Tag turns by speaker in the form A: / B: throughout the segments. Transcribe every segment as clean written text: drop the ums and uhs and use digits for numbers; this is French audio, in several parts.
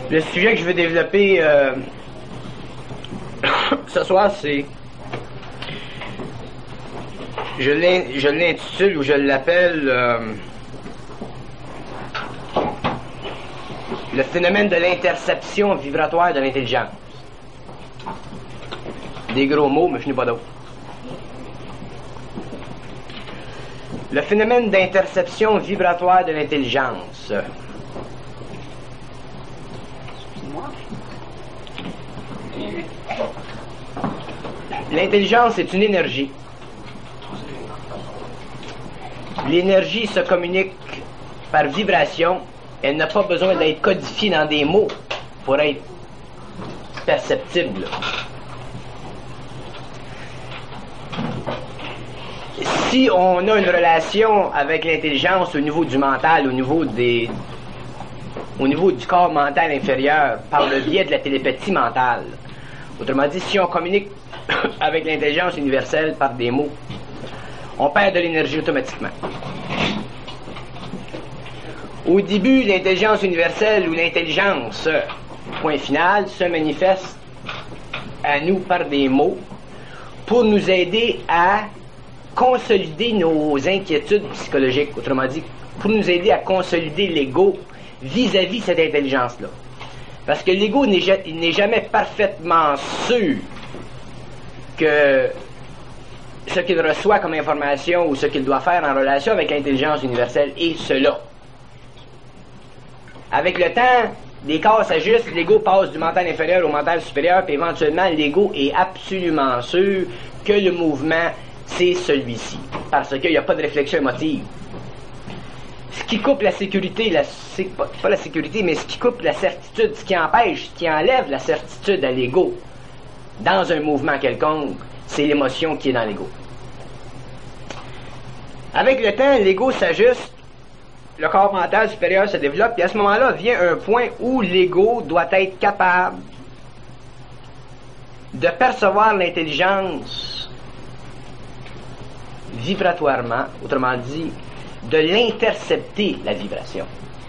A: Le sujet que je veux développer ce soir, c'est... Je l'intitule ou je l'appelle le phénomène de l'interception vibratoire de l'intelligence. Des gros mots, mais je n'ai pas d'autres. Le phénomène d'interception vibratoire de l'intelligence. L'intelligence est une énergie. L'énergie se communique par vibration. Elle n'a pas besoin d'être codifiée dans des mots pour être perceptible. Si on a une relation avec l'intelligence au niveau du mental, au niveau du corps mental inférieur, par le biais de la télépathie mentale, autrement dit, si on communique avec l'intelligence universelle par des mots, on perd de l'énergie automatiquement. Au début, l'intelligence universelle ou l'intelligence, point final, se manifeste à nous par des mots pour nous aider à consolider nos inquiétudes psychologiques, autrement dit, pour nous aider à consolider l'ego vis-à-vis cette intelligence-là. Parce que l'ego n'est jamais parfaitement sûr que ce qu'il reçoit comme information ou ce qu'il doit faire en relation avec l'intelligence universelle est cela. Avec le temps, les corps s'ajustent, l'ego passe du mental inférieur au mental supérieur, puis éventuellement, l'ego est absolument sûr que le mouvement, c'est celui-ci. Parce qu'il n'y a pas de réflexion émotive. Ce qui coupe la sécurité, pas la sécurité, mais ce qui coupe la certitude, ce qui empêche, ce qui enlève la certitude à l'ego dans un mouvement quelconque, c'est l'émotion qui est dans l'ego. Avec le temps, l'ego s'ajuste, le corps mental supérieur se développe, et à ce moment-là vient un point où l'ego doit être capable de percevoir l'intelligence vibratoirement, autrement dit, de l'intercepter, la vibration.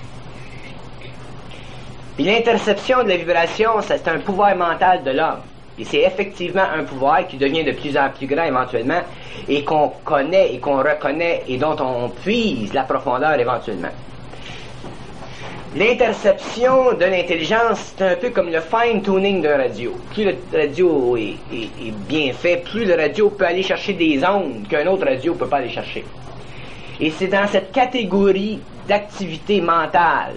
A: Puis l'interception de la vibration, c'est un pouvoir mental de l'homme. Et c'est effectivement un pouvoir qui devient de plus en plus grand éventuellement, et qu'on connaît et qu'on reconnaît et dont on puise la profondeur éventuellement. L'interception de l'intelligence, c'est un peu comme le fine-tuning d'un radio. Plus le radio est bien fait, plus le radio peut aller chercher des ondes qu'un autre radio ne peut pas aller chercher. Et c'est dans cette catégorie d'activité mentale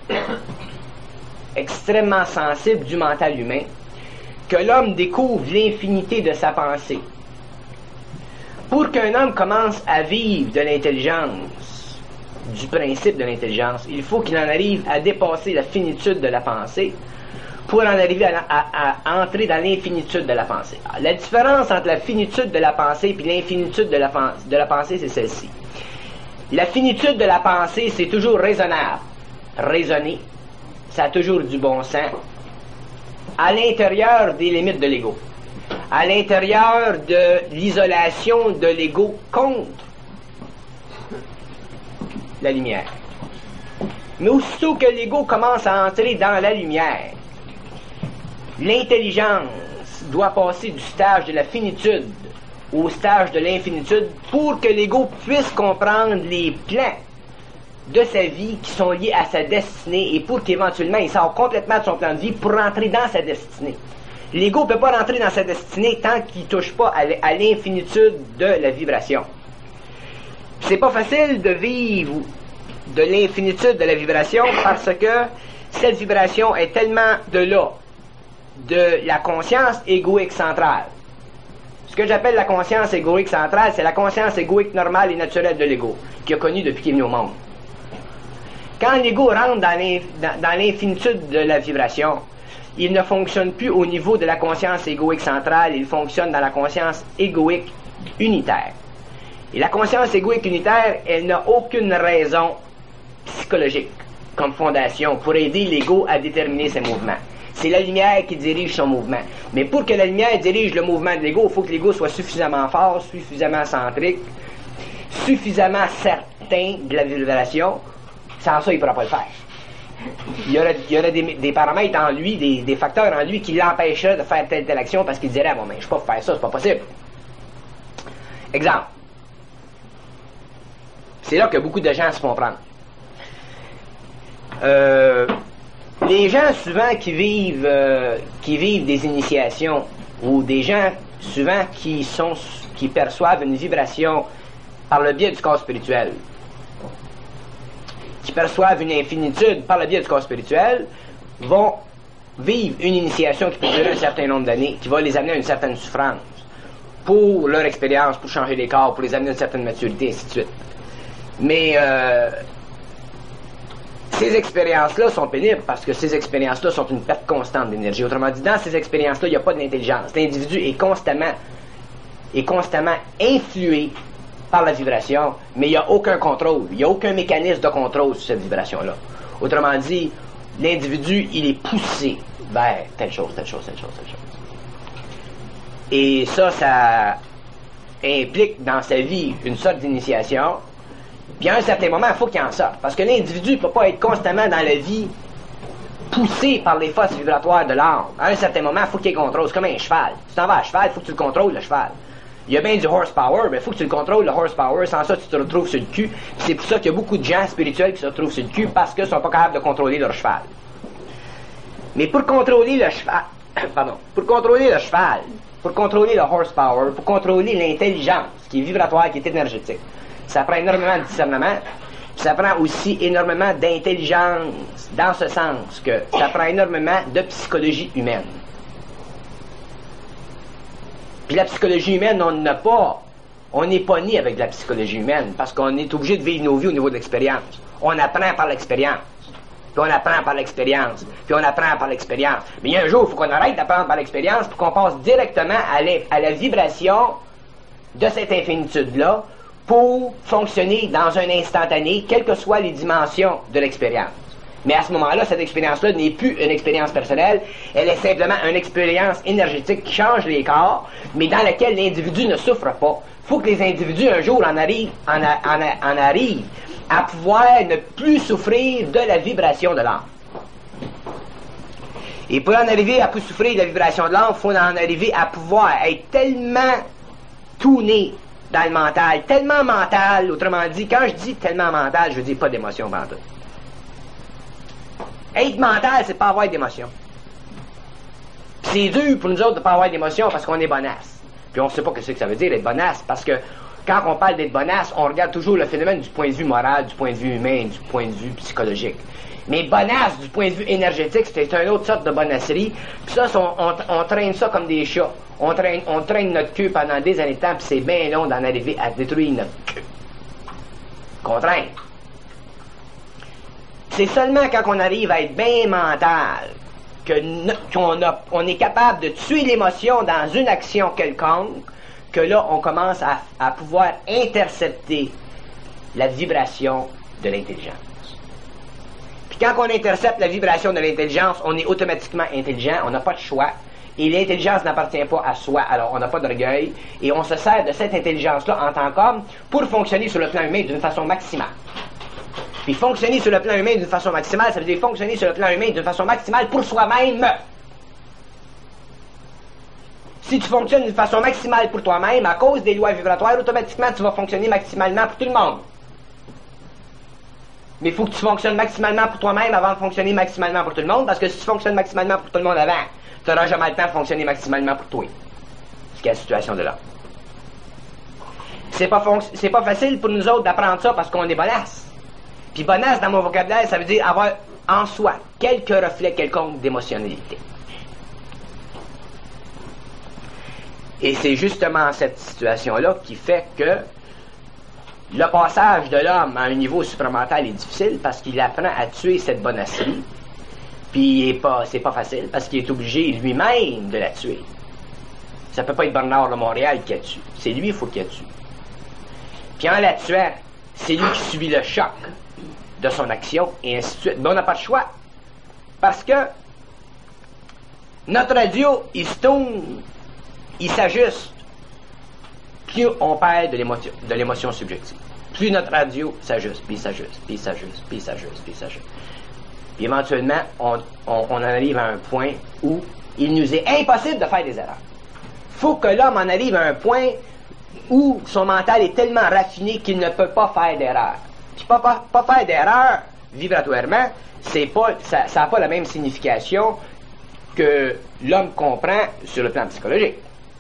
A: extrêmement sensible du mental humain que l'homme découvre l'infinité de sa pensée. Pour qu'un homme commence à vivre de l'intelligence, du principe de l'intelligence, il faut qu'il en arrive à dépasser la finitude de la pensée pour en arriver à entrer dans l'infinitude de la pensée. Alors, la différence entre la finitude de la pensée et l'infinitude de la pensée, c'est celle-ci. La finitude de la pensée, c'est toujours raisonnable. Raisonner, ça a toujours du bon sens, à l'intérieur des limites de l'ego, à l'intérieur de l'isolation de l'ego contre la lumière. Mais aussitôt que l'ego commence à entrer dans la lumière, l'intelligence doit passer du stage de la finitude au stage de l'infinitude pour que l'ego puisse comprendre les plans de sa vie qui sont liés à sa destinée et pour qu'éventuellement il sort complètement de son plan de vie pour rentrer dans sa destinée. L'ego ne peut pas rentrer dans sa destinée tant qu'il ne touche pas à l'infinitude de la vibration. C'est pas facile de vivre de l'infinitude de la vibration parce que cette vibration est tellement de la conscience égoïque centrale. Ce que j'appelle la conscience égoïque centrale, c'est la conscience égoïque normale et naturelle de l'ego, qui a connu depuis qu'il est venu au monde. Quand l'ego rentre dans l'infinitude de la vibration, il ne fonctionne plus au niveau de la conscience égoïque centrale, il fonctionne dans la conscience égoïque unitaire. Et la conscience égoïque unitaire, elle n'a aucune raison psychologique comme fondation pour aider l'ego à déterminer ses mouvements. C'est la lumière qui dirige son mouvement. Mais pour que la lumière dirige le mouvement de l'ego, il faut que l'ego soit suffisamment fort, suffisamment centrique, suffisamment certain de la vibration. Sans ça, il ne pourra pas le faire. il y aurait des paramètres en lui, des facteurs en lui qui l'empêcheraient de faire telle action parce qu'il dirait, bon, mais je ne peux pas faire ça, c'est pas possible. Exemple. C'est là que beaucoup de gens se font prendre. Les gens souvent qui vivent des initiations, ou des gens souvent qui perçoivent une vibration par le biais du corps spirituel, qui perçoivent une infinitude par le biais du corps spirituel, vont vivre une initiation qui peut durer un certain nombre d'années, qui va les amener à une certaine souffrance pour leur expérience, pour changer les corps, pour les amener à une certaine maturité, ainsi de suite. Mais ces expériences-là sont pénibles parce que ces expériences-là sont une perte constante d'énergie. Autrement dit, dans ces expériences-là, il n'y a pas d'intelligence. L'individu est constamment influé par la vibration, mais il n'y a aucun contrôle. Il n'y a aucun mécanisme de contrôle sur cette vibration-là. Autrement dit, l'individu, il est poussé vers telle chose, telle chose, telle chose, telle chose. Et ça implique dans sa vie une sorte d'initiation. Puis à un certain moment, il faut qu'il en sorte. Parce que l'individu ne peut pas être constamment dans la vie poussé par les forces vibratoires de l'âme. À un certain moment, il faut qu'il y ait contrôle. C'est comme un cheval. Si tu t'en vas à cheval, il faut que tu le contrôles, le cheval. Il y a bien du horsepower, mais il faut que tu le contrôles, le horsepower. Sans ça, tu te retrouves sur le cul. Puis c'est pour ça qu'il y a beaucoup de gens spirituels qui se retrouvent sur le cul parce qu'ils ne sont pas capables de contrôler leur cheval. Mais pour contrôler le cheval, pour contrôler le horsepower, pour contrôler l'intelligence, qui est vibratoire, qui est énergétique, ça prend énormément de discernement, puis ça prend aussi énormément d'intelligence, dans ce sens que ça prend énormément de psychologie humaine. Puis la psychologie humaine, on n'est pas né avec de la psychologie humaine, parce qu'on est obligé de vivre nos vies au niveau de l'expérience. On apprend par l'expérience, puis on apprend par l'expérience, puis on apprend par l'expérience. Mais il y a un jour, il faut qu'on arrête d'apprendre par l'expérience, puis qu'on passe directement à la vibration de cette infinitude-là, pour fonctionner dans un instantané, quelles que soient les dimensions de l'expérience. Mais à ce moment-là, cette expérience-là n'est plus une expérience personnelle, elle est simplement une expérience énergétique qui change les corps, mais dans laquelle l'individu ne souffre pas. Il faut que les individus, un jour, en arrivent à pouvoir ne plus souffrir de la vibration de l'âme. Et pour en arriver à plus souffrir de la vibration de l'âme, il faut en arriver à pouvoir être tellement tourné dans le mental, tellement mental, autrement dit, quand je dis tellement mental, je veux dire pas d'émotion pendant. Être mental, c'est pas avoir d'émotion. C'est dur pour nous autres de pas avoir d'émotion parce qu'on est bonasse. Puis on sait pas ce que ça veut dire être bonasse, parce que quand on parle d'être bonasse, on regarde toujours le phénomène du point de vue moral, du point de vue humain, du point de vue psychologique. Mais bonasse, du point de vue énergétique, c'est une autre sorte de bonasserie. Puis ça, on traîne ça comme des chats. On traîne notre queue pendant des années de temps, puis c'est bien long d'en arriver à détruire notre queue. Qu'on traîne. C'est seulement quand on arrive à être bien mental qu'on est capable de tuer l'émotion dans une action quelconque, que là, on commence à pouvoir intercepter la vibration de l'intelligence. Puis quand on intercepte la vibration de l'intelligence, on est automatiquement intelligent, on n'a pas de choix, et l'intelligence n'appartient pas à soi, alors on n'a pas d'orgueil, et on se sert de cette intelligence-là en tant qu'homme pour fonctionner sur le plan humain d'une façon maximale. Puis fonctionner sur le plan humain d'une façon maximale, ça veut dire fonctionner sur le plan humain d'une façon maximale pour soi-même. Si tu fonctionnes d'une façon maximale pour toi-même, à cause des lois vibratoires, automatiquement tu vas fonctionner maximalement pour tout le monde. Mais il faut que tu fonctionnes maximalement pour toi-même avant de fonctionner maximalement pour tout le monde, parce que si tu fonctionnes maximalement pour tout le monde avant, tu n'auras jamais le temps de fonctionner maximalement pour toi. C'est la situation de là. C'est pas facile pour nous autres d'apprendre ça parce qu'on est bonasse. Puis bonasse, dans mon vocabulaire, ça veut dire avoir en soi quelques reflets quelconques d'émotionnalité. Et c'est justement cette situation-là qui fait que le passage de l'homme à un niveau supramental est difficile parce qu'il apprend à tuer cette bonasserie. Puis c'est pas facile parce qu'il est obligé lui-même de la tuer. Ça peut pas être Bernard de Montréal qui la tue. C'est lui, il faut qu'il la tue. Puis en la tuant, c'est lui qui subit le choc de son action et ainsi de suite. Mais on n'a pas de choix. Parce que notre radio, il se tourne, il s'ajuste. Plus on perd de l'émotion subjective. Plus notre radio s'ajuste, puis s'ajuste, puis s'ajuste, puis s'ajuste, puis s'ajuste. Puis éventuellement, on en arrive à un point où il nous est impossible de faire des erreurs. Il faut que l'homme en arrive à un point où son mental est tellement raffiné qu'il ne peut pas faire d'erreur. Puis pas faire d'erreur vibratoirement, ça n'a pas la même signification que l'homme comprend sur le plan psychologique.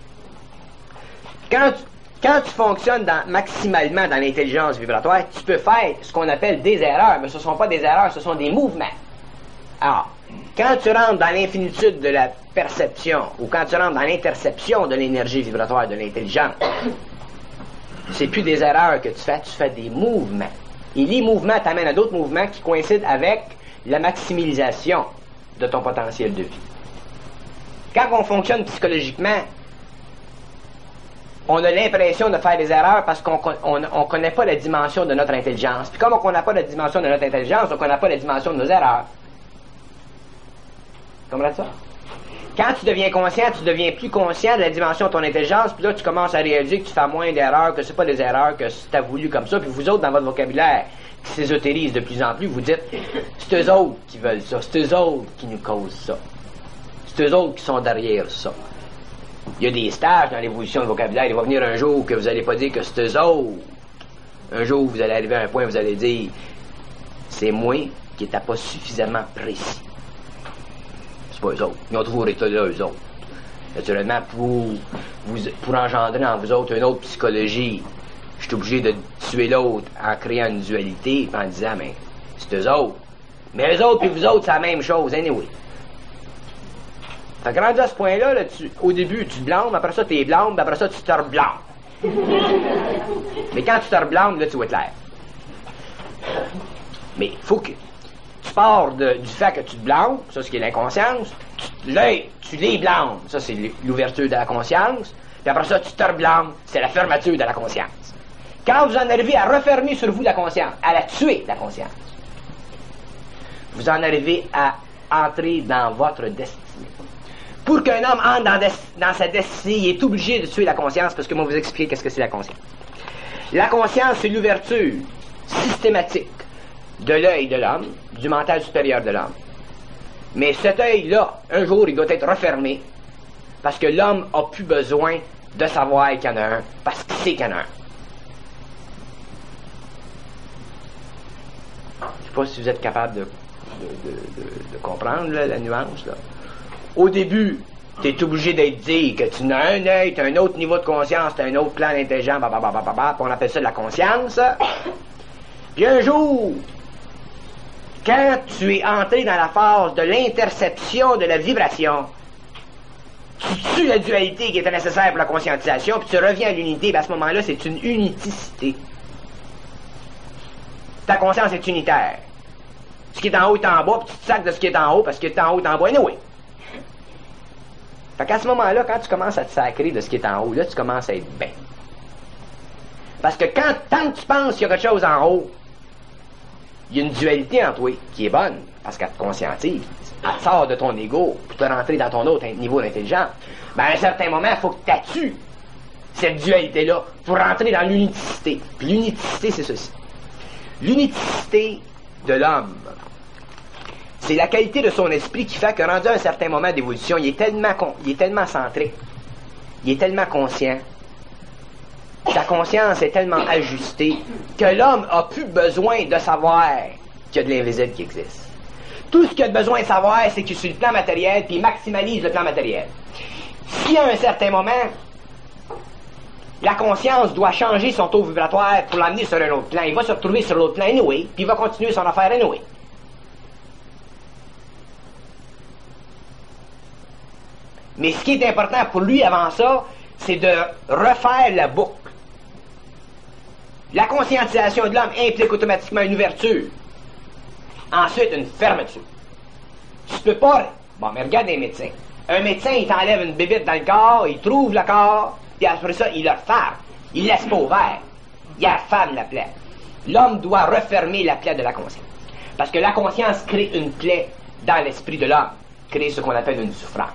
A: Quand tu fonctionnes maximalement dans l'intelligence vibratoire, tu peux faire ce qu'on appelle des erreurs, mais ce ne sont pas des erreurs, ce sont des mouvements. Alors, quand tu rentres dans l'infinitude de la perception, ou quand tu rentres dans l'interception de l'énergie vibratoire de l'intelligence, c'est plus des erreurs que tu fais des mouvements. Et les mouvements t'amènent à d'autres mouvements qui coïncident avec la maximisation de ton potentiel de vie. Quand on fonctionne psychologiquement, on a l'impression de faire des erreurs parce qu'on ne connaît pas la dimension de notre intelligence. Puis comme on ne connaît pas la dimension de notre intelligence, on ne connaît pas la dimension de nos erreurs. Tu comprends ça? Quand tu deviens conscient, tu deviens plus conscient de la dimension de ton intelligence, puis là, tu commences à réaliser que tu fais moins d'erreurs, que c'est pas des erreurs, que tu as voulu comme ça, puis vous autres, dans votre vocabulaire, qui s'ésotérise de plus en plus, vous dites, c'est eux autres qui veulent ça, c'est eux autres qui nous causent ça, c'est eux autres qui sont derrière ça. Il y a des stages dans l'évolution du vocabulaire, il va venir un jour que vous n'allez pas dire que c'est eux autres. Un jour, vous allez arriver à un point où vous allez dire, c'est moi qui n'étais pas suffisamment précis. Pas eux autres. Ils ont toujours été là, eux autres. Naturellement, pour engendrer en vous autres une autre psychologie, je suis obligé de tuer l'autre en créant une dualité, en disant, mais c'est eux autres. Mais eux autres et vous autres, c'est la même chose, anyway. Fait que rendu à ce point-là, là, au début, tu te blâmes, après ça, t'es blâme, après ça, tu te reblâmes. Mais quand tu te reblâmes, là, tu vas être clair. Mais il faut que tu pars du fait que tu te blâmes, ça, ce qui est l'inconscience, tu les blâmes, ça, c'est l'ouverture de la conscience, puis après ça, tu te reblâmes, c'est la fermeture de la conscience. Quand vous en arrivez à refermer sur vous la conscience, à la tuer, la conscience, vous en arrivez à entrer dans votre destinée. Pour qu'un homme entre dans sa destinée, il est obligé de tuer la conscience, parce que moi, je vais vous expliquer qu'est-ce que c'est la conscience. La conscience, c'est l'ouverture systématique de l'œil de l'homme, du mental supérieur de l'homme. Mais cet œil-là, un jour, il doit être refermé, parce que l'homme n'a plus besoin de savoir qu'il y en a un, parce qu'il sait qu'il y en a un. Je ne sais pas si vous êtes capable de comprendre là, la nuance. Là. Au début, tu es obligé d'être dit que tu as un œil, tu as un autre niveau de conscience, tu as un autre plan d'intelligence, on appelle ça de la conscience. Puis un jour, quand tu es entré dans la phase de l'interception de la vibration, tu tues la dualité qui était nécessaire pour la conscientisation, puis tu reviens à l'unité, ben à ce moment-là, c'est une uniticité. Ta conscience est unitaire. Ce qui est en haut est en bas, puis tu te sacs de ce qui est en haut, parce que ce qui est en haut est en bas, anyway. Fait qu'à ce moment-là, quand tu commences à te sacrer de ce qui est en haut, là, tu commences à être bien. Parce que tant que tu penses qu'il y a quelque chose en haut, il y a une dualité en toi qui est bonne, parce qu'elle te conscientise. Elle te sort de ton ego pour te rentrer dans ton autre niveau d'intelligence. Ben, à un certain moment, il faut que tu tues cette dualité-là pour rentrer dans l'unicité. Puis l'unicité, c'est ceci. L'unicité de l'homme, c'est la qualité de son esprit qui fait que, rendu à un certain moment d'évolution, il est tellement centré, il est tellement conscient, sa conscience est tellement ajustée que l'homme a plus besoin de savoir qu'il y a de l'invisible qui existe. Tout ce qu'il a besoin de savoir, c'est qu'il est sur le plan matériel, puis il maximalise le plan matériel. Si à un certain moment, la conscience doit changer son taux vibratoire pour l'amener sur un autre plan, il va se retrouver sur l'autre plan anyway, puis il va continuer son affaire anyway. Mais ce qui est important pour lui avant ça, c'est de refaire la boucle. La conscientisation de l'homme implique automatiquement une ouverture. Ensuite, une fermeture. Tu peux pas... Bon, mais regarde les médecins. Un médecin, il t'enlève une bébite dans le corps, il trouve le corps, puis après ça, il le referme. Il laisse pas ouvert. Il referme la plaie. L'homme doit refermer la plaie de la conscience. Parce que la conscience crée une plaie dans l'esprit de l'homme. Crée ce qu'on appelle une souffrance.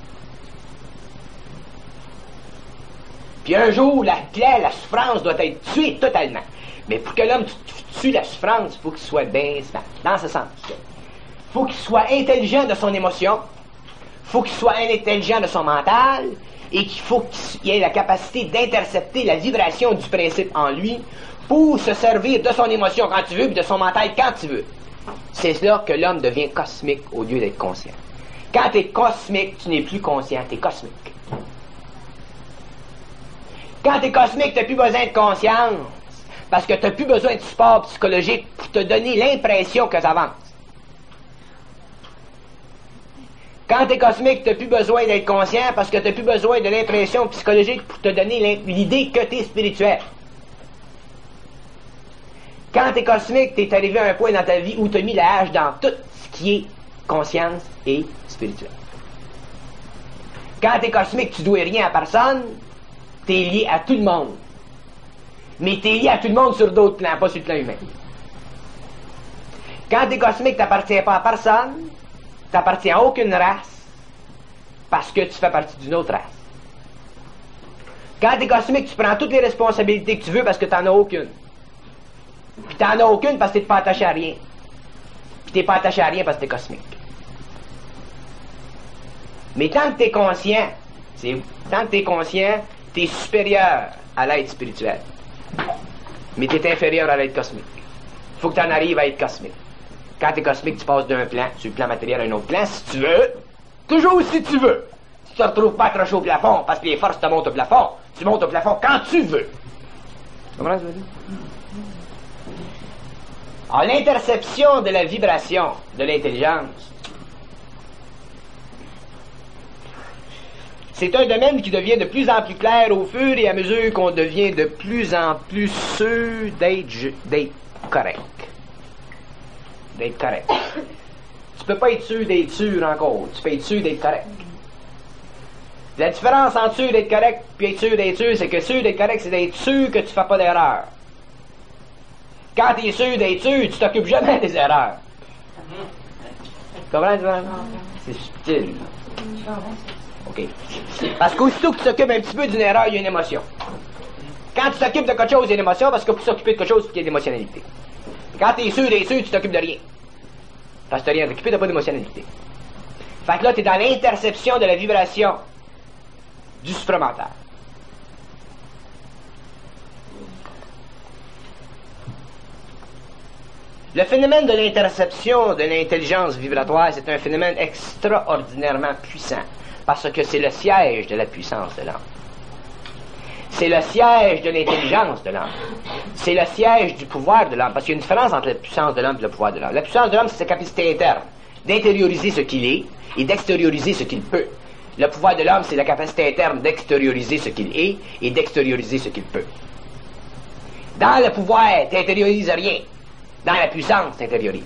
A: Puis un jour, la plaie, la souffrance doit être tuée totalement. Mais pour que l'homme tue la souffrance, il faut qu'il soit bien smart. Dans ce sens. faut qu'il soit intelligent de son émotion, faut qu'il soit intelligent de son mental, et qu'il faut qu'il ait la capacité d'intercepter la vibration du principe en lui pour se servir de son émotion quand tu veux, puis de son mental quand tu veux. C'est là que l'homme devient cosmique au lieu d'être conscient. Quand tu es cosmique, tu n'es plus conscient, tu es cosmique. Quand tu es cosmique, tu n'as plus besoin de conscience, parce que tu n'as plus besoin de support psychologique pour te donner l'impression que tu avances. Quand tu es cosmique, tu n'as plus besoin d'être conscient, parce que tu n'as plus besoin de l'impression psychologique pour te donner l'idée que tu es spirituel. Quand tu es cosmique, tu es arrivé à un point dans ta vie où tu as mis la hache dans tout ce qui est conscience et spirituel. Quand tu es cosmique, tu ne dois rien à personne, tu es lié à tout le monde. Mais tu es lié à tout le monde sur d'autres plans, pas sur le plan humain. Quand tu es cosmique, tu n'appartiens pas à personne, tu n'appartiens à aucune race, parce que tu fais partie d'une autre race. Quand tu es cosmique, tu prends toutes les responsabilités que tu veux parce que tu n'en as aucune. Puis tu n'en as aucune parce que tu n'es pas attaché à rien. Puis tu n'es pas attaché à rien parce que tu es cosmique. Mais tant que tu es conscient, tu es supérieur à l'être spirituel. Mais tu es inférieur à l'être cosmique. Il faut que tu en arrives à être cosmique. Quand tu es cosmique, tu passes d'un plan, sur le plan matériel, à un autre plan, si tu veux. Toujours si tu veux. Si tu ne te retrouves pas accroché au plafond, parce que les forces te montent au plafond, tu montes au plafond quand tu veux. Tu comprends ce que je veux dire? Alors, l'interception de la vibration de l'intelligence, c'est un domaine qui devient de plus en plus clair au fur et à mesure qu'on devient de plus en plus sûr d'être correct. D'être correct. Tu peux pas être sûr d'être sûr encore. Tu peux être sûr d'être correct. La différence entre sûr d'être correct et être sûr d'être sûr, c'est que sûr d'être correct, c'est d'être sûr que tu fais pas d'erreur. Quand tu es sûr d'être sûr, tu t'occupes jamais des erreurs. Tu comprends? C'est subtil. OK. Parce qu'aussitôt que tu t'occupes un petit peu d'une erreur, il y a une émotion. Quand tu t'occupes de quelque chose, il y a une émotion, parce que pour s'occuper de quelque chose, il y a de l'émotionnalité. Quand tu es sûr d'être sûr, tu t'occupes de rien. Parce que tu n'as rien à t'occuper, tu n'as pas d'émotionnalité. Fait que là, tu es dans l'interception de la vibration du supramental. Le phénomène de l'interception de l'intelligence vibratoire, c'est un phénomène extraordinairement puissant, parce que c'est le siège de la puissance de l'âme. C'est le siège de l'intelligence de l'âme. C'est le siège du pouvoir de l'âme, parce qu'il y a une différence entre la puissance de l'âme et le pouvoir de l'âme. La puissance de l'âme, c'est sa capacité interne d'intérioriser ce qu'il est et d'extérioriser ce qu'il peut. Le pouvoir de l'homme, c'est la capacité interne d'extérioriser ce qu'il est et d'extérioriser ce qu'il peut. Dans le pouvoir, tu n'intériorises rien. Dans la puissance, tu intériorises.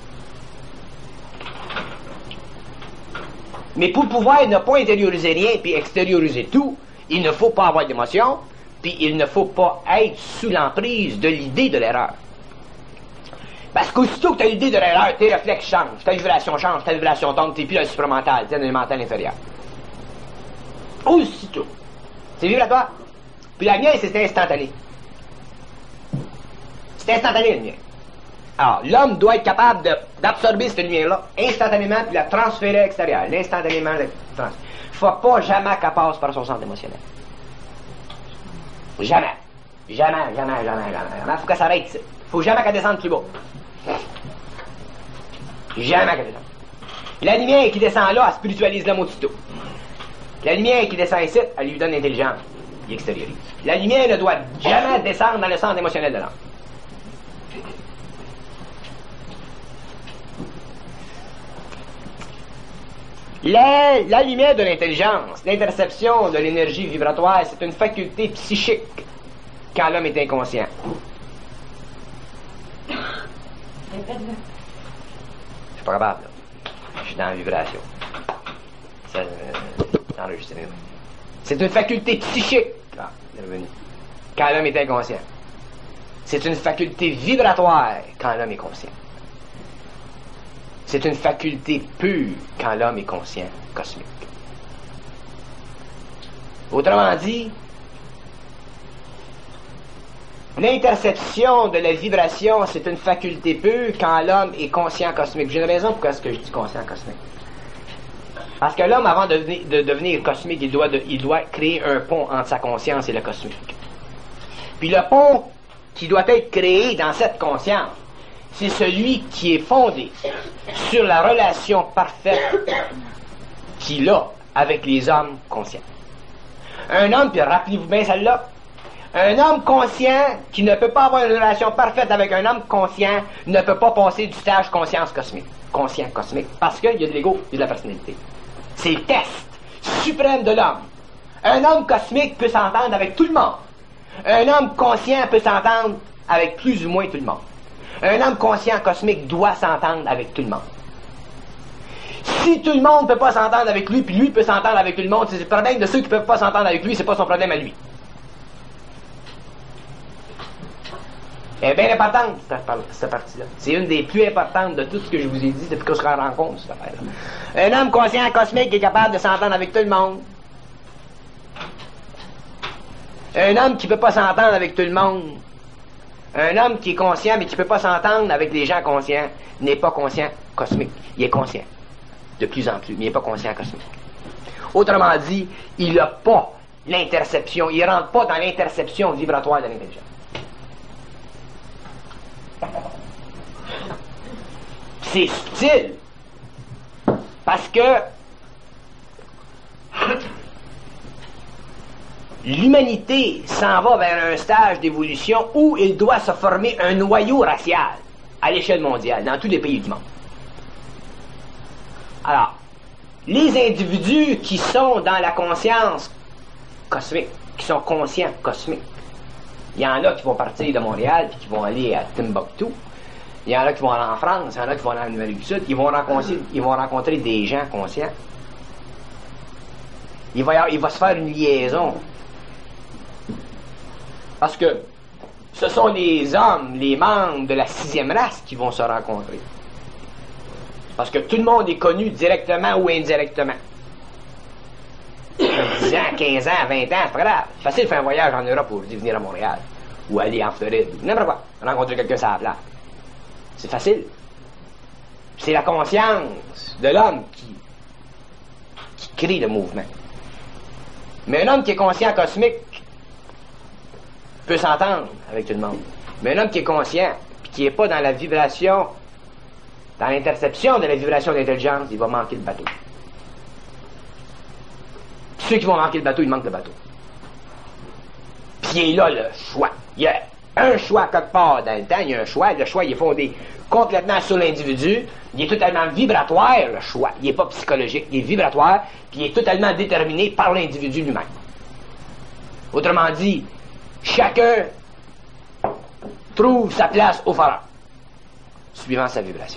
A: Mais pour pouvoir ne pas intérioriser rien puis extérioriser tout, il ne faut pas avoir d'émotion, puis il ne faut pas être sous l'emprise de l'idée de l'erreur. Parce qu'aussitôt que tu as l'idée de l'erreur, tes réflexes changent, ta vibration change, ta vibration tombe, t'es plus dans le supramental, t'es dans le mental inférieur. Aussitôt. C'est vibratoire. Puis la mienne, c'est instantané. C'est instantané, le mien. Alors, l'homme doit être capable d'absorber cette lumière-là instantanément puis la transférer à l'extérieur. L'instantanément, il ne faut pas jamais qu'elle passe par son centre émotionnel. Jamais. Jamais. Il faut qu'elle s'arrête ici. Il faut jamais qu'elle descende plus bas. Jamais qu'elle descende. La lumière qui descend là, elle spiritualise l'homme aussitôt. La lumière qui descend ici, elle lui donne l'intelligence. Il extériorise. La lumière ne doit jamais descendre dans le centre émotionnel de l'homme. La lumière de l'intelligence, l'interception de l'énergie vibratoire, c'est une faculté psychique quand l'homme est inconscient. Je suis pas capable, là. Je suis dans la vibration. Ça, enregistré. C'est une faculté psychique, là, quand l'homme est inconscient. C'est une faculté vibratoire quand l'homme est conscient. C'est une faculté pure quand l'homme est conscient, cosmique. Autrement dit, L'interception de la vibration, c'est une faculté pure quand l'homme est conscient cosmique. J'ai une raison pourquoi est-ce que je dis conscient cosmique. Parce que l'homme, avant de devenir cosmique, il doit créer un pont entre sa conscience et le cosmique. Puis le pont qui doit être créé dans cette conscience, c'est celui qui est fondé sur la relation parfaite qu'il a avec les hommes conscients. Un homme, puis rappelez-vous bien celle-là, un homme conscient qui ne peut pas avoir une relation parfaite avec un homme conscient ne peut pas passer du stage conscience cosmique. Conscient cosmique, parce qu'il y a de l'ego et de la personnalité. C'est le test suprême de l'homme. Un homme cosmique peut s'entendre avec tout le monde. Un homme conscient peut s'entendre avec plus ou moins tout le monde. Un homme conscient cosmique doit s'entendre avec tout le monde. Si tout le monde ne peut pas s'entendre avec lui, puis lui peut s'entendre avec tout le monde, c'est le problème de ceux qui ne peuvent pas s'entendre avec lui, c'est pas son problème à lui. Elle est bien importante, cette partie-là. C'est une des plus importantes de tout ce que je vous ai dit depuis qu'on se rencontre, cette affaire-là. Un homme conscient cosmique est capable de s'entendre avec tout le monde. Un homme qui ne peut pas s'entendre avec tout le monde, un homme qui est conscient mais qui ne peut pas s'entendre avec les gens conscients, n'est pas conscient cosmique. Il est conscient. De plus en plus, mais il n'est pas conscient cosmique. Autrement dit, il n'a pas l'interception, il ne rentre pas dans l'interception vibratoire de l'intelligence. C'est subtil, parce que l'humanité s'en va vers un stage d'évolution où il doit se former un noyau racial à l'échelle mondiale, dans tous les pays du monde. Alors, les individus qui sont dans la conscience cosmique, qui sont conscients cosmiques, il y en a qui vont partir de Montréal puis qui vont aller à Timbuktu. Il y en a qui vont aller en France, il y en a qui vont aller en Amérique du Sud. Ils vont rencontrer des gens conscients. Il va se faire une liaison. Parce que ce sont les hommes, les membres de la 6e race qui vont se rencontrer. Parce que tout le monde est connu directement ou indirectement. 10 ans, 15 ans, 20 ans, c'est pas grave. C'est facile de faire un voyage en Europe pour venir à Montréal. Ou aller en Floride. N'importe quoi. Rencontrer quelqu'un sur la plage. C'est facile. C'est la conscience de l'homme qui crée le mouvement. Mais un homme qui est conscient cosmique peut s'entendre avec tout le monde. Mais un homme qui est conscient et qui n'est pas dans la vibration, dans l'interception de la vibration d'intelligence, il va manquer le bateau. Puis ceux qui vont manquer le bateau, ils manquent le bateau. Puis il est là le choix. Il y a un choix quelque part dans le temps, il y a un choix. Le choix, il est fondé complètement sur l'individu. Il est totalement vibratoire, le choix. Il n'est pas psychologique, il est vibratoire, puis il est totalement déterminé par l'individu lui-même. Autrement dit, chacun trouve sa place au phare, suivant sa vibration.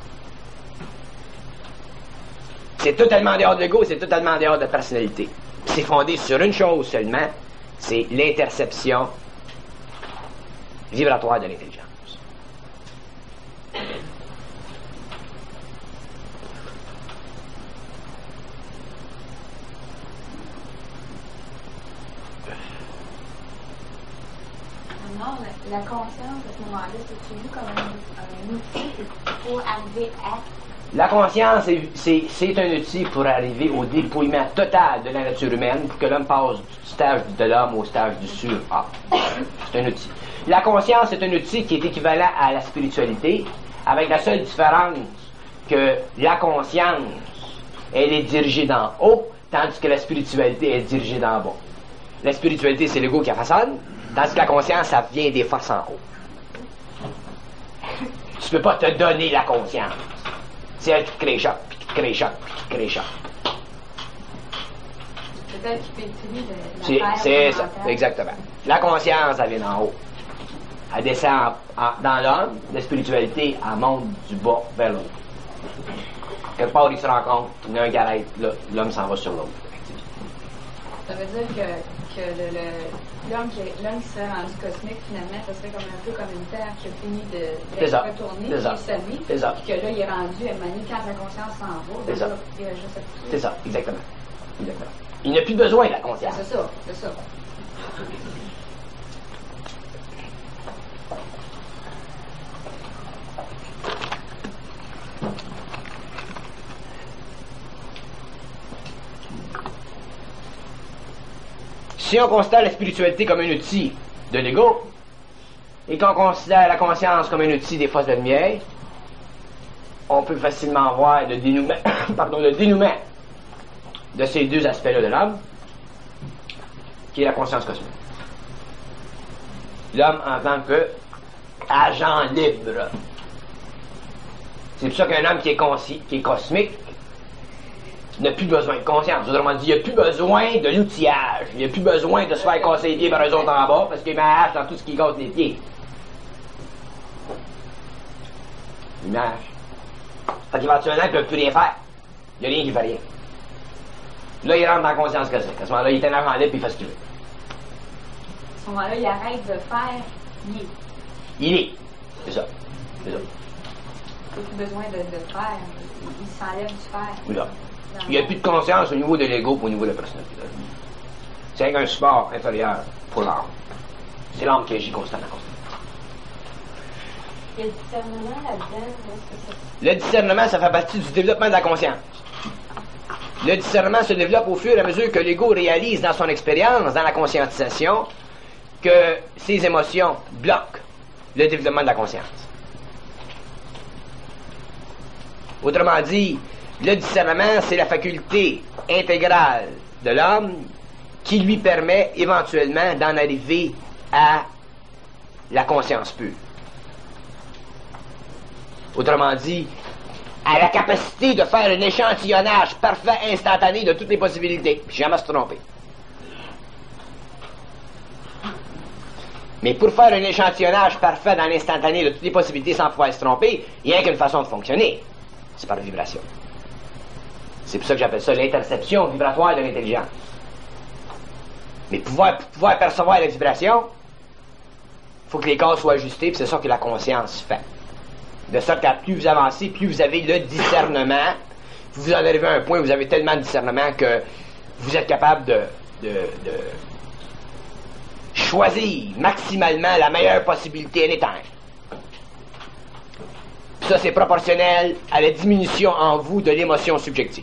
A: C'est totalement en dehors de l'ego, c'est totalement en dehors de la personnalité. C'est fondé sur une chose seulement, c'est l'interception vibratoire de l'intelligence.
B: Non, la conscience à ce moment-là, c'est vu comme un outil pour arriver à...
A: La conscience, c'est un outil pour arriver au dépouillement total de la nature humaine, pour que l'homme passe du stage de l'homme au stage du sur-A. C'est un outil. La conscience est un outil qui est équivalent à la spiritualité, avec la seule différence que la conscience, elle est dirigée d'en haut, tandis que la spiritualité est dirigée d'en bas. La spiritualité, c'est l'ego qui la façonne, tandis que la conscience, ça vient des forces en haut. Tu peux pas te donner la conscience. C'est elle qui te crée choc, puis qui te crée choc, puis qui te crée choc.
B: Peut-être qu'il peut utiliser la
A: c'est ça, exactement. La conscience, elle vient d'en haut. Elle descend dans l'homme, la spiritualité, elle monte du bas vers l'autre. Quelque part, ils se rencontrent, il y en a un qui arrête, l'homme s'en va sur l'autre.
B: Ça veut dire que l'homme qui serait rendu cosmique, finalement, ça serait comme un peu comme une terre qui a fini de retourner, qui est semée, puis que là, il est rendu à manier quand la conscience s'en va.
A: C'est ça.
B: C'est
A: ça, exactement. Il n'a plus besoin de la conscience.
B: C'est ça.
A: Si on considère la spiritualité comme un outil de l'ego, et qu'on considère la conscience comme un outil des forces de la lumière, on peut facilement voir le dénouement, le dénouement de ces deux aspects-là de l'homme, qui est la conscience cosmique. L'homme en tant que agent libre. C'est pour ça qu'un homme qui est cosmique n'a plus besoin de conscience. Autrement dit, il n'a plus besoin de l'outillage. Il n'a plus besoin de se faire casser les pieds par eux autres en bas parce qu'il met la hache dans tout ce qui casse les pieds. L'image. Fait qu'éventuellement, il ne peut plus rien faire. Il n'y a rien qui fait rien. Là, il rentre dans la conscience cosmique. À ce moment-là, il est un agent libre et il fait ce qu'il veut.
B: À ce moment-là, il arrête de faire, il est.
A: Il est. C'est ça. C'est ça.
B: Il n'a plus besoin de faire. Il s'enlève du faire.
A: Là. Il n'y a plus de conscience au niveau de l'ego et au niveau de la personnalité. C'est un support inférieur pour l'âme. C'est l'âme qui agit constamment.
C: Il y a le discernement là-dedans.
A: Le discernement, ça fait partie du développement de la conscience. Le discernement se développe au fur et à mesure que l'ego réalise dans son expérience, dans la conscientisation, que ses émotions bloquent le développement de la conscience. Autrement dit, le discernement, c'est la faculté intégrale de l'homme qui lui permet éventuellement d'en arriver à la conscience pure. Autrement dit, à la capacité de faire un échantillonnage parfait, instantané de toutes les possibilités, puis jamais se tromper. Mais pour faire un échantillonnage parfait dans l'instantané de toutes les possibilités sans pouvoir se tromper, il n'y a qu'une façon de fonctionner. C'est par la vibration. C'est pour ça que j'appelle ça l'interception vibratoire de l'intelligence. Mais pour pouvoir percevoir la vibration, il faut que les corps soient ajustés, puis c'est ça que la conscience fait. De sorte qu'à plus vous avancez, plus vous avez le discernement. Vous en arrivez à un point où vous avez tellement de discernement que vous êtes capable de choisir maximalement la meilleure possibilité anytime. Puis ça, c'est proportionnel à la diminution en vous de l'émotion subjective.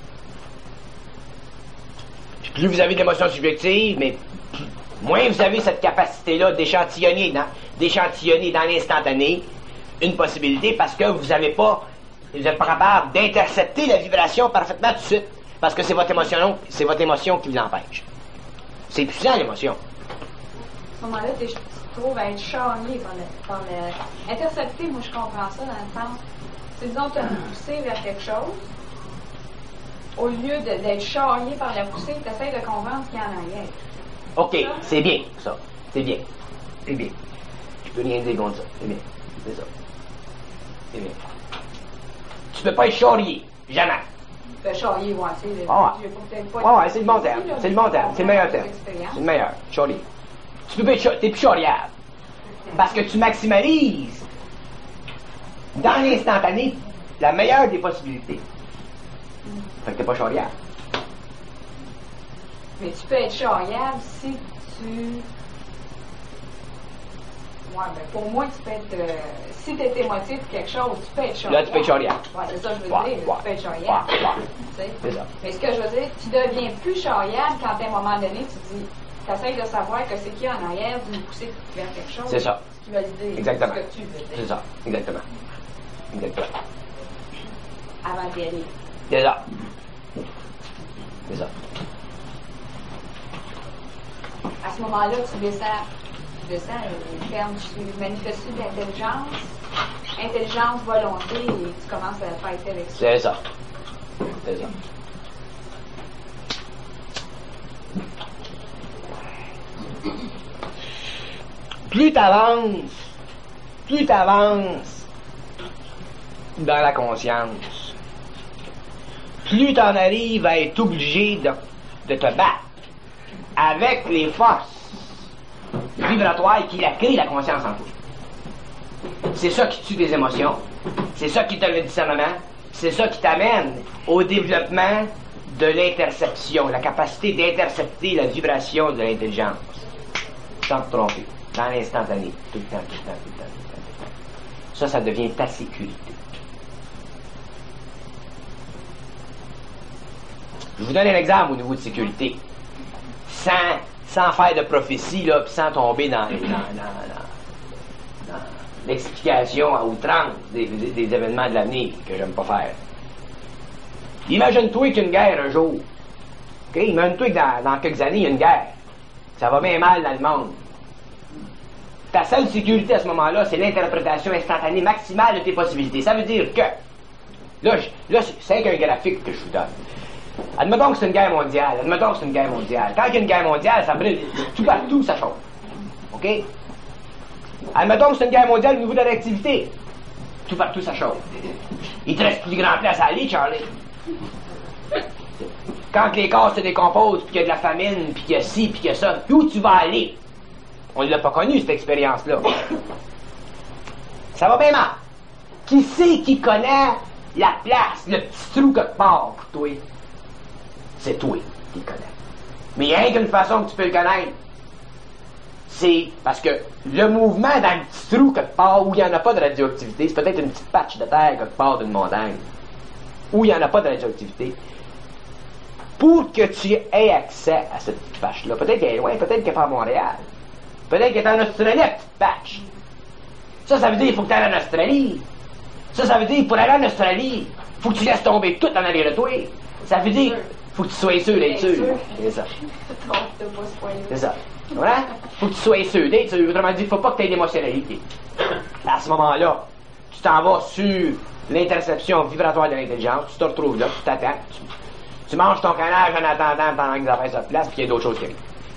A: Puis plus vous avez d'émotion subjective, mais moins vous avez cette capacité-là d'échantillonner dans l'instantané une possibilité parce que vous n'êtes pas capable d'intercepter la vibration parfaitement tout de suite parce que c'est votre émotion qui vous l'empêche. C'est puissant, l'émotion.
B: À ce moment-là, tu trouves à être charmé par le... Intercepter, moi je comprends ça dans le sens, c'est disons te pousser vers quelque chose, au lieu d'être charrié par la poussée, tu essaies de comprendre ce qu'il y a en arrière.
A: OK, c'est bien, ça. C'est bien. C'est bien. Je peux rien dire contre ça. C'est bien. C'est ça. C'est bien. Tu peux pas être charrié. Jamais.
B: Charrier, ouais, c'est...
A: Ouais, c'est le bon terme. C'est le bon terme. C'est le meilleur terme. C'est le meilleur. Charrier. T'es plus charriable. Parce que tu maximalises dans l'instantané la meilleure des possibilités. Fait que t'es pas charriable.
B: Mais tu peux être charriable si tu... Ouais, ben pour moi, tu peux être... si tu es émotif pour quelque chose, tu peux être charriable.
A: Là, tu peux être charriable.
B: Ouais, c'est ça que je veux dire. Tu peux être charriable.
A: C'est ça.
B: Mais ce que je veux dire, tu deviens plus charriable quand à un moment donné, tu dis... Tu essaies de savoir que c'est qu'il y a en arrière d'une poussée vers quelque chose.
A: C'est ça.
B: Ce qui va dire
A: exactement.
B: Ce que tu veux dire.
A: C'est ça. Exactement. Exactement.
B: Avant d'y aller.
A: C'est ça. C'est ça.
B: À ce moment-là, tu descends le terme, tu manifestes de l'intelligence, intelligence, volonté, et tu commences à fighter avec ça.
A: C'est ça. C'est ça. Plus t'avances dans la conscience, plus t'en arrives à être obligé de te battre avec les forces vibratoires qui créent la conscience en toi. C'est ça qui tue tes émotions, c'est ça qui donne le discernement, c'est ça qui t'amène au développement de l'interception, la capacité d'intercepter la vibration de l'intelligence, sans te tromper, dans l'instantané, tout le temps. Ça devient ta sécurité. Je vous donne un exemple au niveau de sécurité. Sans sans faire de prophétie, là, puis sans tomber dans l'explication à outrance des événements de l'avenir, que j'aime pas faire. Imagine-toi qu'il y a une guerre un jour. Okay? Imagine-toi que dans quelques années, il y a une guerre. Ça va bien mal dans le monde. Ta seule sécurité à ce moment-là, c'est l'interprétation instantanée maximale de tes possibilités. Ça veut dire que, là c'est qu'un graphique que je vous donne. Admettons que c'est une guerre mondiale. Quand il y a une guerre mondiale, ça brûle tout partout, ça chauffe. OK? Admettons que c'est une guerre mondiale au niveau de l'activité. Tout partout, ça chauffe. Il te reste plus de grand place à aller, Charlie. Quand les corps se décomposent, puis qu'il y a de la famine, puis qu'il y a ci, puis qu'il y a ça, où tu vas aller? On ne l'a pas connu, cette expérience-là. Ça va bien mal. Qui c'est qui connaît la place, le petit trou quelque part pour toi? C'est toi qui le connais. Mais il y a qu'une façon que tu peux le connaître. C'est parce que le mouvement dans le petit trou quelque part où il n'y en a pas de radioactivité, c'est peut-être une petite patch de terre quelque part d'une montagne, où il n'y en a pas de radioactivité. Pour que tu aies accès à cette petite patch-là, peut-être qu'elle est loin, peut-être qu'elle n'est pas à Montréal, peut-être qu'elle est en Australie, la petite patch. Ça veut dire qu'il faut que tu ailles en Australie. Ça veut dire pour aller en Australie, il faut que tu laisses tomber tout en arrière de toi. Ça veut dire faut que tu sois sûr d'être sûr. C'est ça. C'est ça. Voilà? Faut que tu sois sûr d'être sûr. Autrement dit, faut pas que tu aies d'émotionnalité. À ce moment-là, tu t'en vas sur l'interception vibratoire de l'intelligence, tu te retrouves là, tu t'attends, tu manges ton canage en attendant pendant que les affaires se placent, puis il y a d'autres choses qui arrivent.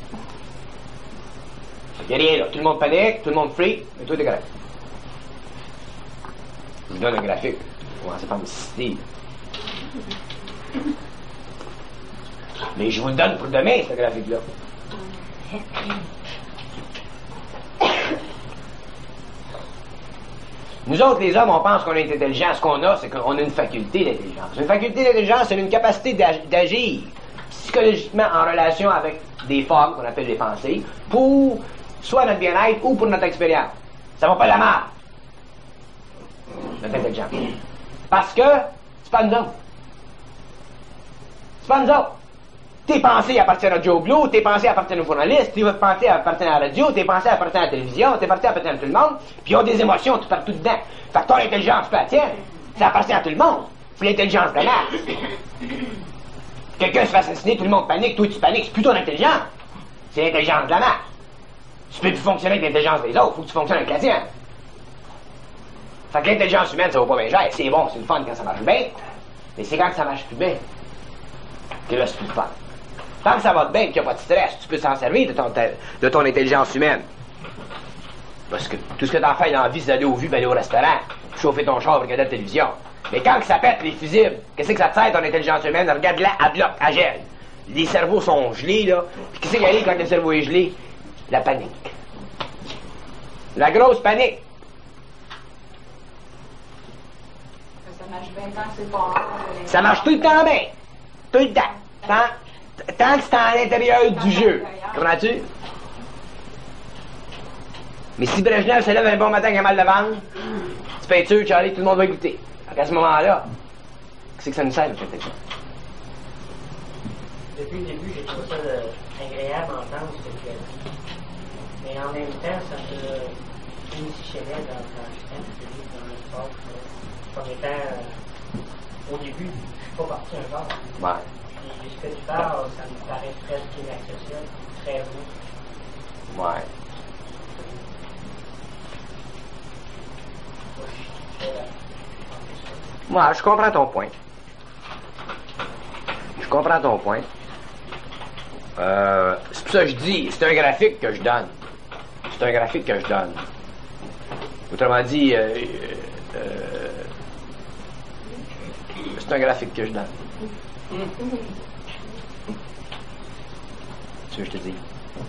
A: Il n'y a rien là. Tout le monde panique, tout le monde freak, mais tout est correct. Je vous donne un graphique. Commencez par me citer. Mais je vous le donne pour demain, ce graphique-là. Nous autres, les hommes, on pense qu'on est intelligent. Ce qu'on a, c'est qu'on a une faculté d'intelligence. Une faculté d'intelligence, c'est une capacité d'agir psychologiquement en relation avec des formes qu'on appelle les pensées, pour soit notre bien-être ou pour notre expérience. Ça va pas la marre, notre intelligence. Parce que c'est pas nous autres. C'est pas nous autres. Tes pensées appartiennent à Joe Blow, tes pensées appartiennent aux journalistes, tes pensées appartiennent à la radio, tes pensées appartiennent à la télévision, tes pensées appartiennent à tout le monde, puis ils ont des émotions tout partout dedans. Fait que ton intelligence, pas la tienne, ça appartient à tout le monde. C'est l'intelligence de la masse. Quelqu'un se fait assassiner, tout le monde panique, toi tu paniques, c'est plus ton intelligence. C'est l'intelligence de la masse. Tu peux plus fonctionner avec l'intelligence des autres, faut que tu fonctionnes avec la tienne. Fait que l'intelligence humaine, ça vaut pas bien cher. C'est bon, c'est le fun quand ça marche bien, mais c'est quand ça marche plus bien que là, c'est plus le fun. Tant que ça va bien et qu'il n'y a pas de stress, tu peux s'en servir de ton intelligence humaine. Parce que tout ce que t'en fais dans la vie, c'est d'aller au vues, aller au restaurant, chauffer ton char, regarder la télévision. Mais quand ça pète les fusibles, qu'est-ce que ça te sert ton intelligence humaine? Regarde-la à bloc, à gel. Les cerveaux sont gelés, là. Puis qu'est-ce qui arrive quand le cerveau est gelé? La panique. La grosse panique.
B: Ça marche bien quand c'est pas.
A: Ça marche tout le temps bien. Tout le temps. Tant que c'est à l'intérieur du jeu. Comprends-tu? Mais si Brejnev se lève un bon matin avec un mal de ventre, tu peux être sûr, Charlie, tout le monde va écouter. À ce moment-là, qu'est-ce que ça nous sert, le fait?
D: Depuis le début, j'ai trouvé ça agréable à entendre ce que tu as dit. Mais en même temps, ça me initiait dans le sport. Comme étant, au début, je suis pas parti un jour.
A: Ouais.
D: Et ce que tu parles, ça me paraît presque inaccessible, très beau.
A: Ouais. Moi, je comprends ton point. C'est pour ça que je dis, c'est un graphique que je donne. Autrement dit, c'est un graphique que je donne. C'est ce que je te dis.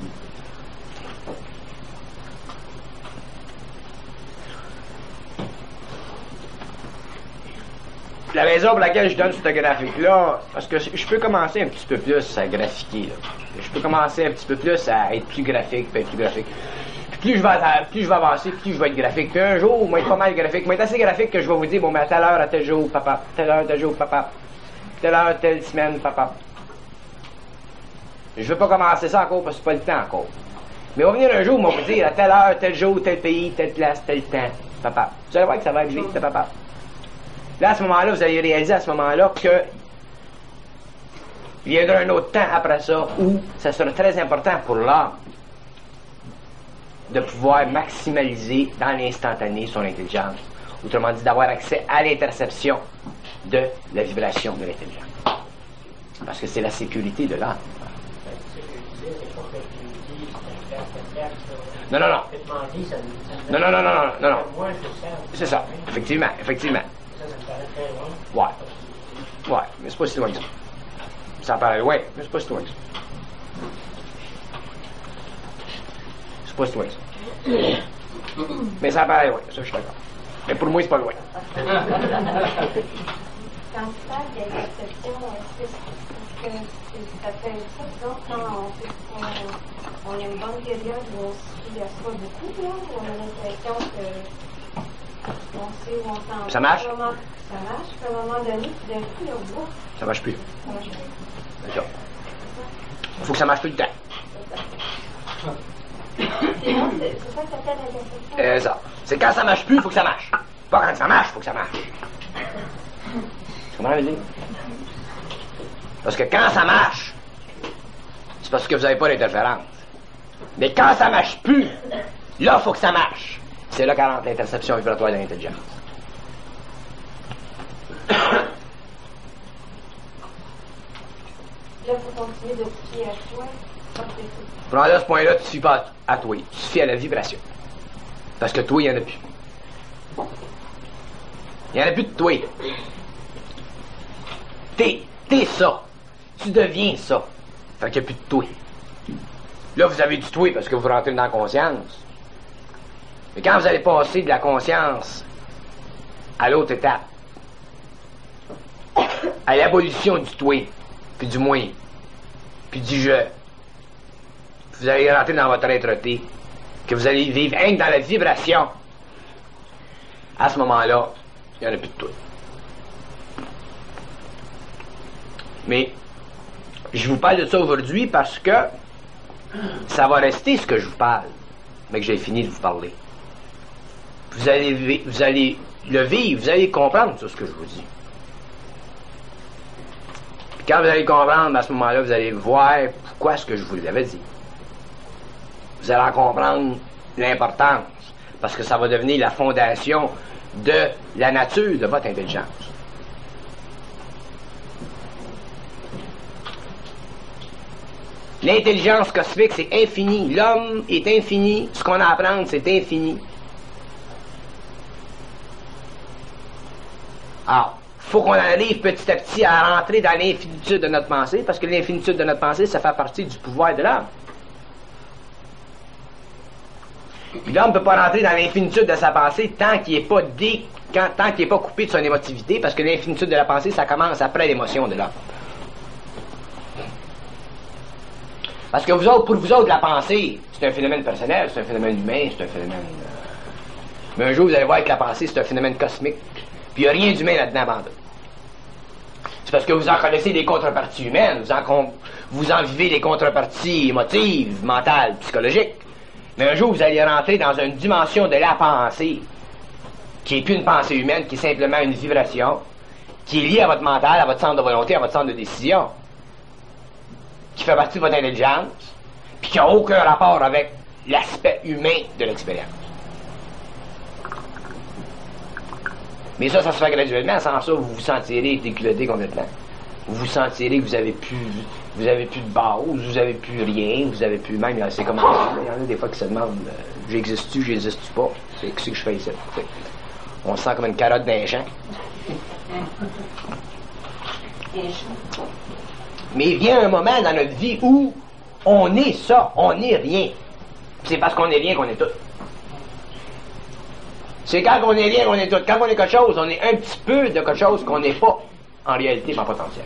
A: La raison pour laquelle je donne ce graphique-là, parce que je peux commencer un petit peu plus à graphiquer, là. Je peux commencer un petit peu plus à être plus graphique, puis plus je vais avancer, plus je vais être graphique. Puis un jour, moi, être pas mal graphique. Moi, être assez graphique que je vais vous dire, bon, mais à telle heure, à tel jour, papa. Telle heure, tel jour, papa. Telle heure, telle semaine, papa. Je veux pas commencer ça encore parce que c'est pas le temps encore. Mais on va venir un jour, on va vous dire à telle heure, tel jour, tel pays, telle place, tel temps. Papa. Vous allez voir que ça va être vite, c'est papa. Là, à ce moment-là, vous allez réaliser à ce moment-là que il viendra un autre temps après ça où ça sera très important pour l'homme de pouvoir maximaliser dans l'instantané son intelligence. Autrement dit, d'avoir accès à l'interception de la vibration de l'intelligence. Parce que c'est la sécurité de l'âme. Non, non, non. Non, non, non, non, non, non. C'est ça, effectivement, effectivement. Ouais. Ouais, mais c'est pas si loin que ça. Ça paraît loin, mais c'est pas si loin que ça. C'est pas si loin que ça. Mais ça paraît loin, ça je suis d'accord. Mais pour moi, c'est pas loin.
C: Quand tu parles d'interception, est-ce que ça fait ça, donc, quand on a une bonne période où on se reçoit beaucoup, là, où on a l'impression que on sait où on s'en va.
A: Ça marche?
C: Ça marche, puis à un moment donné, puis d'un coup, là, ouf,
A: Ça marche plus.
C: ça marche plus.
A: D'accord. Il faut que ça marche tout le temps.
C: Sinon, c'est ça que s'appelle l'interception?
A: Ça. C'est quand ça marche plus, il faut que ça marche. Pas quand ça marche, il faut que ça marche. Tu comprends, dire? Parce que quand ça marche, c'est parce que vous n'avez pas d'interférence. Mais quand ça marche plus, là, il faut que ça marche. C'est là qu'entre l'interception vibratoire de l'intelligence.
C: Là, il faut continuer de se fier à soi.
A: Pour aller à ce point-là, tu ne suis pas à toi. Tu te fies à la vibration. Parce que toi, il n'y en a plus. Il n'y en a plus de toi. T'es ça. Tu deviens ça. Fait qu'il n'y a plus de toi. Là, vous avez du toi parce que vous rentrez dans la conscience. Mais quand vous allez passer de la conscience à l'autre étape, à l'abolition du toi, puis du moi, puis du je, vous allez rentrer dans votre être-té, que vous allez vivre rien que dans la vibration, à ce moment-là, il n'y en a plus de toi. Mais je vous parle de ça aujourd'hui parce que ça va rester ce que je vous parle, mais que j'ai fini de vous parler. Vous allez le vivre, vous allez comprendre tout ce que je vous dis. Puis quand vous allez comprendre, à ce moment-là, vous allez voir pourquoi ce que je vous avais dit. Vous allez en comprendre l'importance, parce que ça va devenir la fondation de la nature de votre intelligence. L'intelligence cosmique, c'est infini. L'homme est infini. Ce qu'on a à apprendre, c'est infini. Alors, il faut qu'on arrive petit à petit à rentrer dans l'infinitude de notre pensée, parce que l'infinitude de notre pensée, ça fait partie du pouvoir de l'homme. L'homme ne peut pas rentrer dans l'infinitude de sa pensée tant qu'il n'est pas tant qu'il n'est pas coupé de son émotivité, parce que l'infinitude de la pensée, ça commence après l'émotion de l'homme. Parce que vous autres, pour vous autres, la pensée, c'est un phénomène personnel, c'est un phénomène humain, c'est un phénomène... Mais un jour, vous allez voir que la pensée, c'est un phénomène cosmique. Puis il n'y a rien d'humain là-dedans, bande. C'est parce que vous en connaissez des contreparties humaines, vous en vivez des contreparties émotives, mentales, psychologiques. Mais un jour, vous allez rentrer dans une dimension de la pensée, qui n'est plus une pensée humaine, qui est simplement une vibration, qui est liée à votre mental, à votre centre de volonté, à votre centre de décision, qui fait partie de votre intelligence, puis qui n'a aucun rapport avec l'aspect humain de l'expérience. Mais ça se fait graduellement. Sans ça, vous vous sentirez déculotté complètement. Vous vous sentirez que vous avez plus de base, vous avez plus rien, vous avez plus même, c'est comme ça. Il y en a des fois qui se demandent, j'existe-tu, j'existe pas. C'est ce que je fais ici. On se sent comme une carotte d'un champ. Mais il vient un moment dans notre vie où on est ça, on n'est rien. C'est parce qu'on est rien qu'on est tout. C'est quand on est rien qu'on est tout. Quand on est quelque chose, on est un petit peu de quelque chose qu'on n'est pas en réalité, mais en potentiel.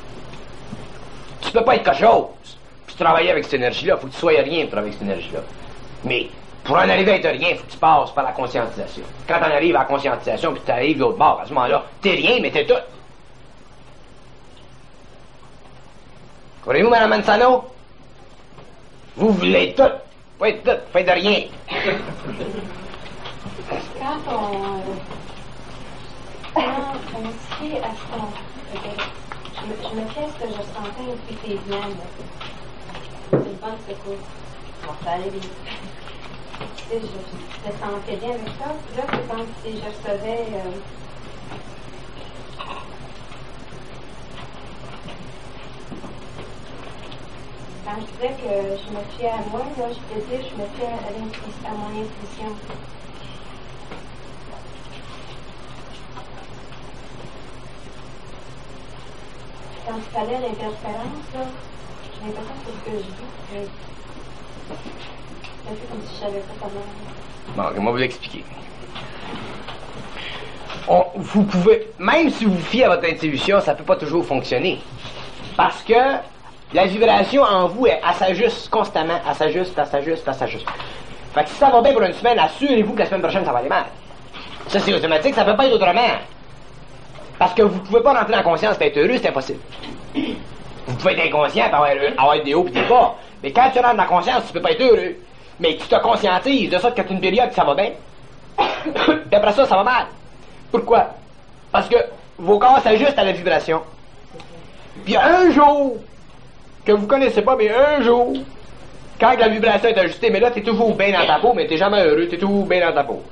A: Tu peux pas être quelque chose, puis travailler avec cette énergie-là. Il faut que tu sois rien pour travailler avec cette énergie-là. Mais pour en arriver à être rien, il faut que tu passes par la conscientisation. Quand on arrive à la conscientisation, puis tu arrives de l'autre bord, à ce moment-là, t'es rien, mais t'es tout. Comprenez-vous, Mme Mansano? Vous voulez tout. Oui, tout. Faites de rien.
C: Quand on se fie à ce qu'on... Je me fie à ce que je sentais et puis c'est bien. C'est une bonne secours. Bon, ça allait vite. Je me sentais bien avec ça. Puis là, c'est comme si je recevais... Quand je disais que je me fiais à moi, là, je peux dire je me fiais à mon intuition. Quand il fallait l'interférence, là, j'ai l'impression que c'est ce que je dis. C'est un peu comme si je savais pas comment.
A: Bon, moi vous l'expliquer. Vous pouvez, même si vous fiez à votre intuition, ça peut pas toujours fonctionner. Parce que la vibration en vous, elle s'ajuste constamment, elle s'ajuste. Fait que si ça va bien pour une semaine, assurez-vous que la semaine prochaine, ça va aller mal. Ça, c'est automatique, ça peut pas être autrement. Parce que vous pouvez pas rentrer dans la conscience et être heureux, c'est impossible. Vous pouvez être inconscient et avoir des hauts et des bas. Mais quand tu rentres dans la conscience, tu peux pas être heureux. Mais tu te conscientises de ça que tu as une période que ça va bien. Et après ça, ça va mal. Pourquoi? Parce que vos corps s'ajustent à la vibration. Puis un jour, que vous connaissez pas, mais un jour, quand la vibration est ajustée, mais là, t'es toujours bien dans ta peau, mais t'es jamais heureux, t'es toujours bien dans ta peau.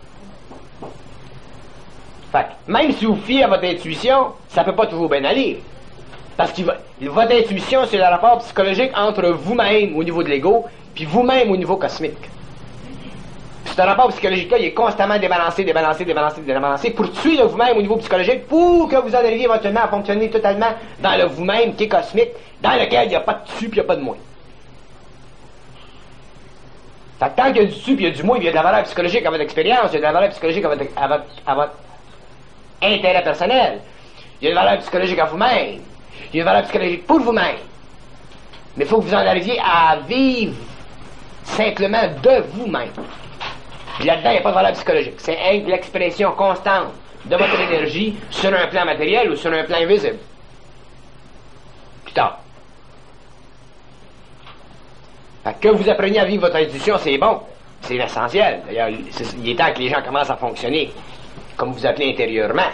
A: Fait que, même si vous fiez à votre intuition, ça peut pas toujours bien aller. Parce que votre intuition, c'est le rapport psychologique entre vous-même au niveau de l'ego, puis vous-même au niveau cosmique. Ce rapport psychologique-là, il est constamment débalancé, pour tuer le vous-même au niveau psychologique, pour que vous en arriviez éventuellement à fonctionner totalement dans le vous-même qui est cosmique, dans lequel il n'y a pas de dessus puis il n'y a pas de moins. Fait que tant qu'il y a du dessus puis il y a du moins, il y a de la valeur psychologique à votre expérience, il y a de la valeur psychologique à votre intérêt personnel, il y a de la valeur psychologique à vous-même, il y a de la valeur psychologique pour vous-même. Mais il faut que vous en arriviez à vivre simplement de vous-même. Puis là-dedans, il n'y a pas de valeur psychologique. C'est l'expression constante de votre énergie sur un plan matériel ou sur un plan invisible. Plus tard. Fait que vous appreniez à vivre votre intuition, c'est bon. C'est l'essentiel. D'ailleurs, il est temps que les gens commencent à fonctionner comme vous appelez intérieurement.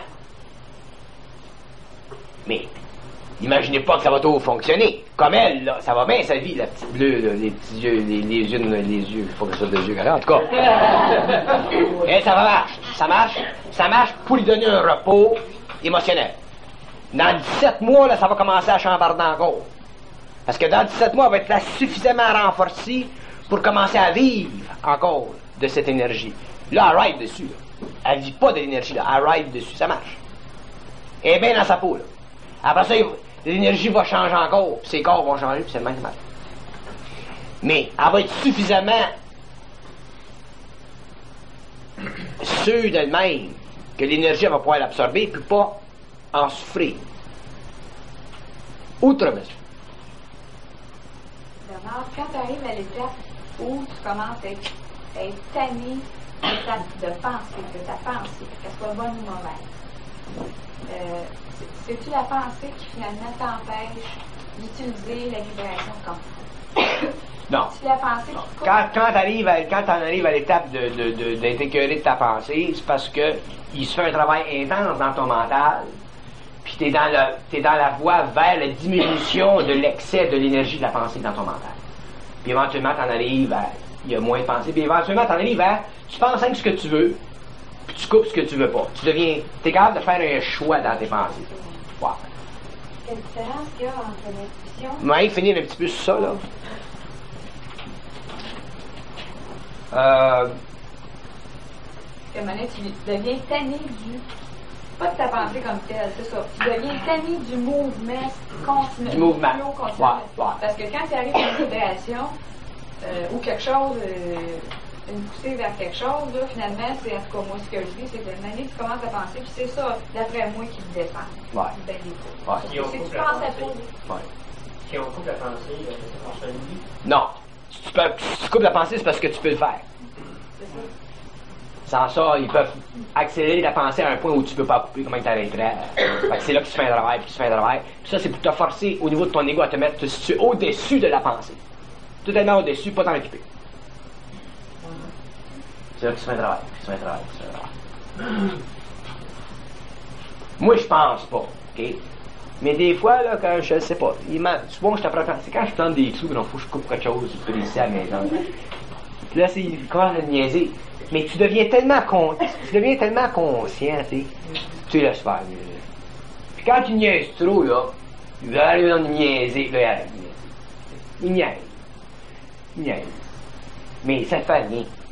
A: Mais imaginez pas que ça va tout fonctionner. Comme elle, là, ça va bien sa vie, la petite bleue, là, les petits yeux, les yeux, il faut que ça soit des yeux, en tout cas. Et ça va ça marche pour lui donner un repos émotionnel. Dans 17 mois, là, ça va commencer à chambarder encore. Parce que dans 17 mois, elle va être là suffisamment renforcée pour commencer à vivre encore de cette énergie. Là, elle ride dessus, là. Elle vit pas de l'énergie, là. Elle ride dessus, ça marche. Elle est bien dans sa peau, là. Après ça, l'énergie va changer encore, puis ses corps vont changer, puis c'est le même mal. Mais elle va être suffisamment sûre d'elle-même que l'énergie va pouvoir l'absorber, puis pas en souffrir. Outre mesure.
B: Bernard, quand tu arrives à l'étape où tu commences à être tanné de pensée, de ta pensée, qu'elle soit bonne ou mauvaise, c'est-tu la pensée qui finalement t'empêche d'utiliser la vibration comme
A: non.
B: C'est la pensée qui
A: quand t'en arrives à l'étape d'être écœuré de ta pensée, c'est parce que il se fait un travail intense dans ton mental, puis t'es dans la voie vers la diminution de l'excès de l'énergie de la pensée dans ton mental. Puis éventuellement t'en arrives à, il y a moins de pensée, puis éventuellement t'en arrives à, tu penses à ce que tu veux, puis tu coupes ce que tu veux pas. T'es capable de faire un choix dans tes pensées. Wow.
C: Quelle différence il y a entre l'intuition...
A: Ouais, finir un petit peu sur ça, là.
B: À un moment donné, tu deviens tanné pas de ta pensée comme telle, c'est ça. Tu deviens tanné du mouvement continu.
A: Du mouvement.
B: Ouais. Parce que quand tu arrives à une vibration, ou quelque chose, une poussée vers quelque chose, là, finalement, c'est en tout cas moi ce que je dis, c'est que une année tu commences à penser, puis c'est ça, d'après moi, qui te défend.
A: Ouais.
B: Si tu penses à tout.
D: Si on coupe la pensée, on se lie.
A: Non. Si tu coupes la pensée, c'est parce que tu peux le faire.
B: C'est ça.
A: Sans ça, ils peuvent accélérer la pensée à un point où tu peux pas couper, comment ils t'arrêteraient. Fait que c'est là que tu fais un travail, puis tu fais un travail. Puis ça, c'est pour te forcer, au niveau de ton ego, à te situer au-dessus de la pensée. totalement au-dessus, pas t'en occuper. C'est là que tu fais un travail, Moi, je pense pas, OK? Mais des fois, là, quand je sais pas, souvent, je t'apprends, c'est quand je plante des trous, donc faut que je coupe quelque chose, je peux laisser à la maison. Puis là, c'est comment le niaiser. Mais tu deviens tellement conscient, tu laisses faire. Puis quand tu niaises trop, là, il va aller dans le niaiser, là, il niaise. Mais ça fait rien.